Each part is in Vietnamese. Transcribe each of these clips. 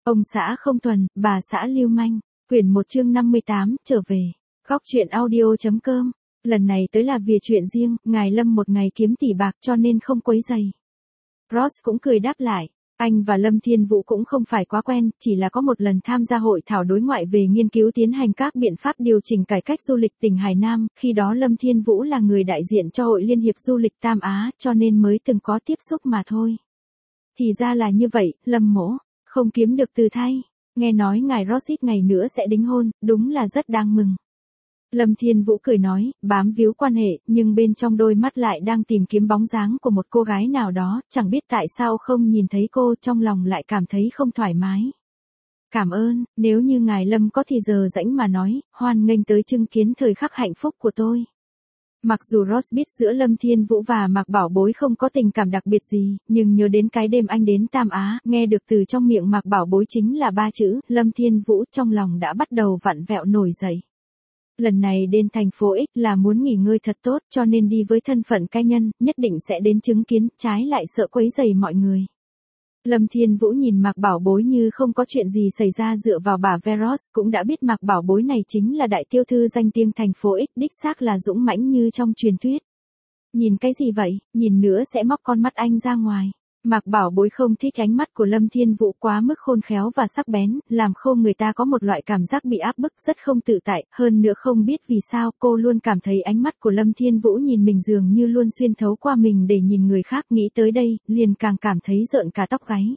Ông xã không thuần, bà xã lưu manh. Quyển 1 chương 58, trở về. Góc truyện audio.com. Lần này tới là vì chuyện riêng, ngài Lâm một ngày kiếm tỷ bạc cho nên không quấy rầy. Ross cũng cười đáp lại. Anh và Lâm Thiên Vũ cũng không phải quá quen, chỉ là có một lần tham gia hội thảo đối ngoại về nghiên cứu tiến hành các biện pháp điều chỉnh cải cách du lịch tỉnh Hải Nam, khi đó Lâm Thiên Vũ là người đại diện cho Hội Liên hiệp Du lịch Tam Á, cho nên mới từng có tiếp xúc mà thôi. Thì ra là như vậy, Lâm mỗ, không kiếm được từ thay. Nghe nói ngài Ross ít ngày nữa sẽ đính hôn, đúng là rất đáng mừng. Lâm Thiên Vũ cười nói, bám víu quan hệ, nhưng bên trong đôi mắt lại đang tìm kiếm bóng dáng của một cô gái nào đó, chẳng biết tại sao không nhìn thấy cô, trong lòng lại cảm thấy không thoải mái. Cảm ơn, nếu như ngài Lâm có thì giờ rảnh mà nói, hoan nghênh tới chứng kiến thời khắc hạnh phúc của tôi. Mặc dù Ross biết giữa Lâm Thiên Vũ và Mạc Bảo Bối không có tình cảm đặc biệt gì, nhưng nhớ đến cái đêm anh đến Tam Á, nghe được từ trong miệng Mạc Bảo Bối chính là 3 chữ, Lâm Thiên Vũ, trong lòng đã bắt đầu vặn vẹo nổi dậy. Lần này đến thành phố X là muốn nghỉ ngơi thật tốt, cho nên đi với thân phận cá nhân, nhất định sẽ đến chứng kiến, trái lại sợ quấy rầy mọi người. Lâm Thiên Vũ nhìn Mạc Bảo Bối như không có chuyện gì xảy ra, dựa vào bà Veros, cũng đã biết Mạc Bảo Bối này chính là đại tiêu thư danh tiếng thành phố X, đích xác là dũng mãnh như trong truyền thuyết. Nhìn cái gì vậy, nhìn nữa sẽ móc con mắt anh ra ngoài. Mạc Bảo Bối không thích ánh mắt của Lâm Thiên Vũ quá mức khôn khéo và sắc bén, làm khô người ta có một loại cảm giác bị áp bức rất không tự tại, hơn nữa không biết vì sao cô luôn cảm thấy ánh mắt của Lâm Thiên Vũ nhìn mình dường như luôn xuyên thấu qua mình để nhìn người khác, nghĩ tới đây, liền càng cảm thấy rợn cả tóc gáy.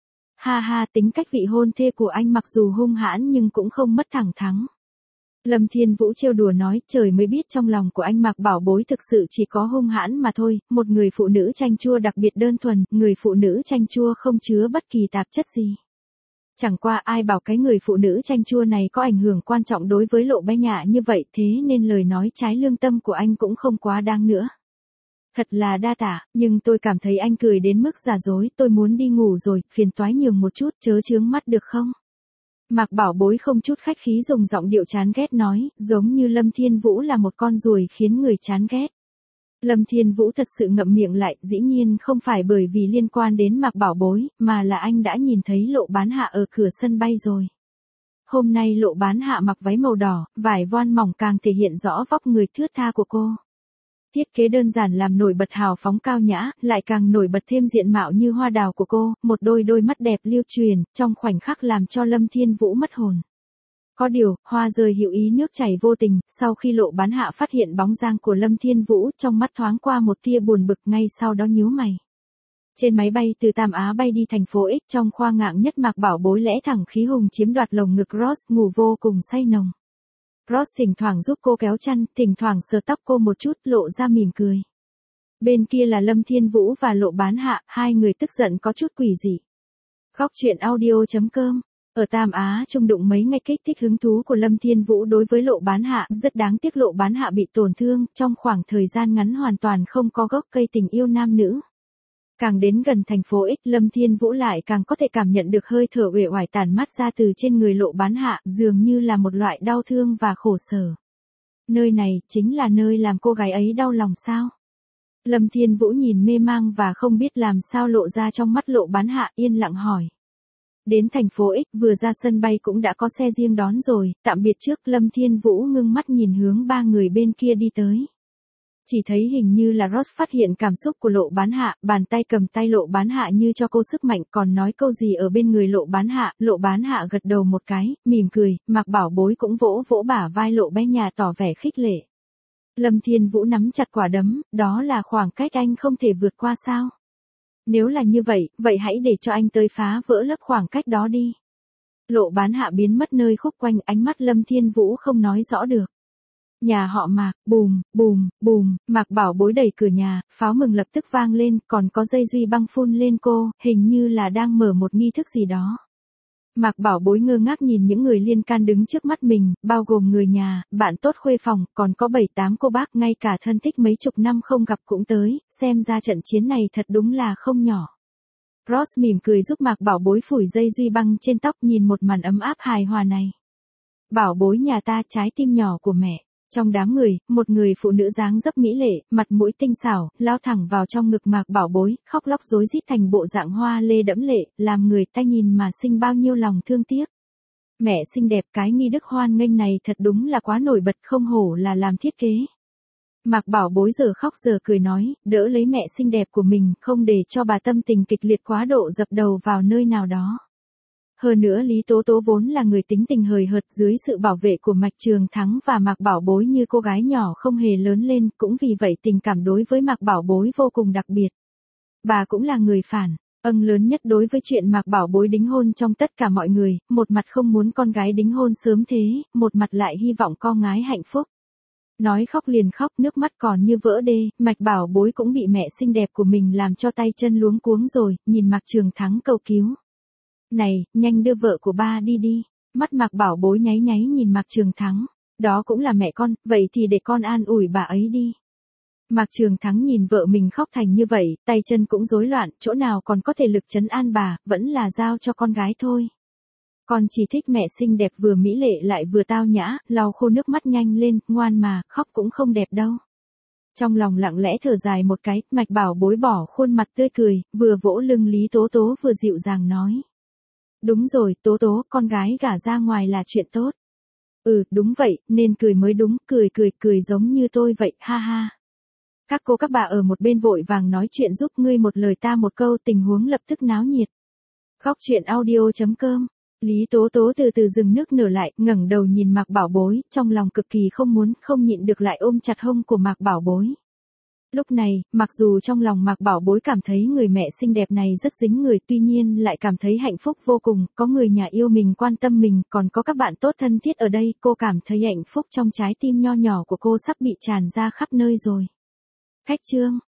Ha ha, tính cách vị hôn thê của anh mặc dù hung hãn nhưng cũng không mất thẳng thắn. Lâm Thiên Vũ trêu đùa nói, trời mới biết trong lòng của anh Mạc Bảo Bối thực sự chỉ có hung hãn mà thôi, một người phụ nữ chanh chua đặc biệt đơn thuần, người phụ nữ chanh chua không chứa bất kỳ tạp chất gì. Chẳng qua ai bảo cái người phụ nữ chanh chua này có ảnh hưởng quan trọng đối với Lộ Bé Nhạ như vậy, thế nên lời nói trái lương tâm của anh cũng không quá đáng nữa. Thật là đa tạ, nhưng tôi cảm thấy anh cười đến mức giả dối, tôi muốn đi ngủ rồi, phiền toái nhường một chút, chớ chướng mắt được không? Mạc Bảo Bối không chút khách khí dùng giọng điệu chán ghét nói, giống như Lâm Thiên Vũ là một con ruồi khiến người chán ghét. Lâm Thiên Vũ thật sự ngậm miệng lại, dĩ nhiên không phải bởi vì liên quan đến Mạc Bảo Bối, mà là anh đã nhìn thấy Lộ Bán Hạ ở cửa sân bay rồi. Hôm nay Lộ Bán Hạ mặc váy màu đỏ, vải voan mỏng càng thể hiện rõ vóc người thướt tha của cô. Thiết kế đơn giản làm nổi bật hào phóng cao nhã, lại càng nổi bật thêm diện mạo như hoa đào của cô, một đôi mắt đẹp lưu truyền, trong khoảnh khắc làm cho Lâm Thiên Vũ mất hồn. Có điều, hoa rơi hữu ý nước chảy vô tình, sau khi Lộ Bán Hạ phát hiện bóng dáng của Lâm Thiên Vũ, trong mắt thoáng qua một tia buồn bực, ngay sau đó nhíu mày. Trên máy bay từ Tam Á bay đi thành phố X, trong khoa ngạng nhất Mạc Bảo Bối lẽ thẳng khí hùng chiếm đoạt lồng ngực Ross, ngủ vô cùng say nồng. Ross thỉnh thoảng giúp cô kéo chăn, thỉnh thoảng sờ tóc cô một chút, lộ ra mỉm cười. Bên kia là Lâm Thiên Vũ và Lộ Bán Hạ, hai người tức giận có chút quỷ dị. Góc truyện audio.com. Ở Tam Á chung đụng mấy ngày kích thích hứng thú của Lâm Thiên Vũ đối với Lộ Bán Hạ, rất đáng tiếc Lộ Bán Hạ bị tổn thương, trong khoảng thời gian ngắn hoàn toàn không có gốc cây tình yêu nam nữ. Càng đến gần thành phố X, Lâm Thiên Vũ lại càng có thể cảm nhận được hơi thở uể oải tản mát ra từ trên người Lộ Bán Hạ, dường như là một loại đau thương và khổ sở. Nơi này, chính là nơi làm cô gái ấy đau lòng sao? Lâm Thiên Vũ nhìn mê mang và không biết làm sao lộ ra trong mắt Lộ Bán Hạ, yên lặng hỏi. Đến thành phố X, vừa ra sân bay cũng đã có xe riêng đón rồi, tạm biệt trước, Lâm Thiên Vũ ngưng mắt nhìn hướng ba người bên kia đi tới. Chỉ thấy hình như là Ross phát hiện cảm xúc của Lộ Bán Hạ, bàn tay cầm tay Lộ Bán Hạ như cho cô sức mạnh, còn nói câu gì ở bên người Lộ Bán Hạ gật đầu một cái, mỉm cười, Mạc Bảo Bối cũng vỗ vỗ bả vai Lộ Bé Nhạ tỏ vẻ khích lệ. Lâm Thiên Vũ nắm chặt quả đấm, đó là khoảng cách anh không thể vượt qua sao? Nếu là như vậy, vậy hãy để cho anh tới phá vỡ lớp khoảng cách đó đi. Lộ Bán Hạ biến mất nơi khúc quanh, ánh mắt Lâm Thiên Vũ không nói rõ được. Nhà họ Mạc, bùm, bùm, bùm, Mạc Bảo Bối đẩy cửa nhà, pháo mừng lập tức vang lên, còn có dây duy băng phun lên cô, hình như là đang mở một nghi thức gì đó. Mạc Bảo Bối ngơ ngác nhìn những người liên can đứng trước mắt mình, bao gồm người nhà, bạn tốt khuê phòng, còn có 7-8 cô bác, ngay cả thân thích mấy chục năm không gặp cũng tới, xem ra trận chiến này thật đúng là không nhỏ. Ross mỉm cười giúp Mạc Bảo Bối phủi dây duy băng trên tóc, nhìn một màn ấm áp hài hòa này. Bảo Bối nhà ta, trái tim nhỏ của mẹ. Trong đám người, một người phụ nữ dáng dấp mỹ lệ, mặt mũi tinh xảo, lao thẳng vào trong ngực Mạc Bảo Bối, khóc lóc rối rít thành bộ dạng hoa lê đẫm lệ, làm người ta nhìn mà sinh bao nhiêu lòng thương tiếc. Mẹ xinh đẹp, cái nghi đức hoan nghênh này thật đúng là quá nổi bật, không hổ là làm thiết kế. Mạc Bảo Bối giờ khóc giờ cười nói, đỡ lấy mẹ xinh đẹp của mình, không để cho bà tâm tình kịch liệt quá độ dập đầu vào nơi nào đó. Hơn nữa Lý Tố Tố vốn là người tính tình hời hợt, dưới sự bảo vệ của Mạch Trường Thắng và Mạc Bảo Bối như cô gái nhỏ không hề lớn lên, cũng vì vậy tình cảm đối với Mạc Bảo Bối vô cùng đặc biệt. Bà cũng là người phản, lớn nhất đối với chuyện Mạc Bảo Bối đính hôn trong tất cả mọi người, một mặt không muốn con gái đính hôn sớm thế, một mặt lại hy vọng con gái hạnh phúc. Nói khóc liền khóc, nước mắt còn như vỡ đê, Mạch Bảo Bối cũng bị mẹ xinh đẹp của mình làm cho tay chân luống cuống rồi, nhìn Mạc Trường Thắng cầu cứu. Này, nhanh đưa vợ của ba đi đi. Mắt Mạc Bảo Bối nháy nháy nhìn Mạc Trường Thắng. Đó cũng là mẹ con, vậy thì để con an ủi bà ấy đi. Mạc Trường Thắng nhìn vợ mình khóc thành như vậy, tay chân cũng rối loạn, chỗ nào còn có thể lực trấn an bà, vẫn là giao cho con gái thôi. Con chỉ thích mẹ xinh đẹp vừa mỹ lệ lại vừa tao nhã, lau khô nước mắt nhanh lên, ngoan mà, khóc cũng không đẹp đâu. Trong lòng lặng lẽ thở dài một cái, Mạch Bảo Bối bỏ khuôn mặt tươi cười, vừa vỗ lưng Lý Tố Tố vừa dịu dàng nói. Đúng rồi, Tố Tố, con gái gả ra ngoài là chuyện tốt. Đúng vậy, nên cười mới đúng, cười giống như tôi vậy, ha ha. Các cô các bà ở một bên vội vàng nói chuyện giúp, ngươi một lời ta một câu, tình huống lập tức náo nhiệt. Khóc chuyện audio.com. Lý Tố Tố từ từ dừng nước nở lại, ngẩng đầu nhìn Mạc Bảo Bối, trong lòng cực kỳ không nhịn được lại ôm chặt hông của Mạc Bảo Bối. Lúc này, mặc dù trong lòng Mạc Bảo Bối cảm thấy người mẹ xinh đẹp này rất dính người, tuy nhiên lại cảm thấy hạnh phúc vô cùng, có người nhà yêu mình quan tâm mình, còn có các bạn tốt thân thiết ở đây, cô cảm thấy hạnh phúc trong trái tim nho nhỏ của cô sắp bị tràn ra khắp nơi rồi. Khách trương.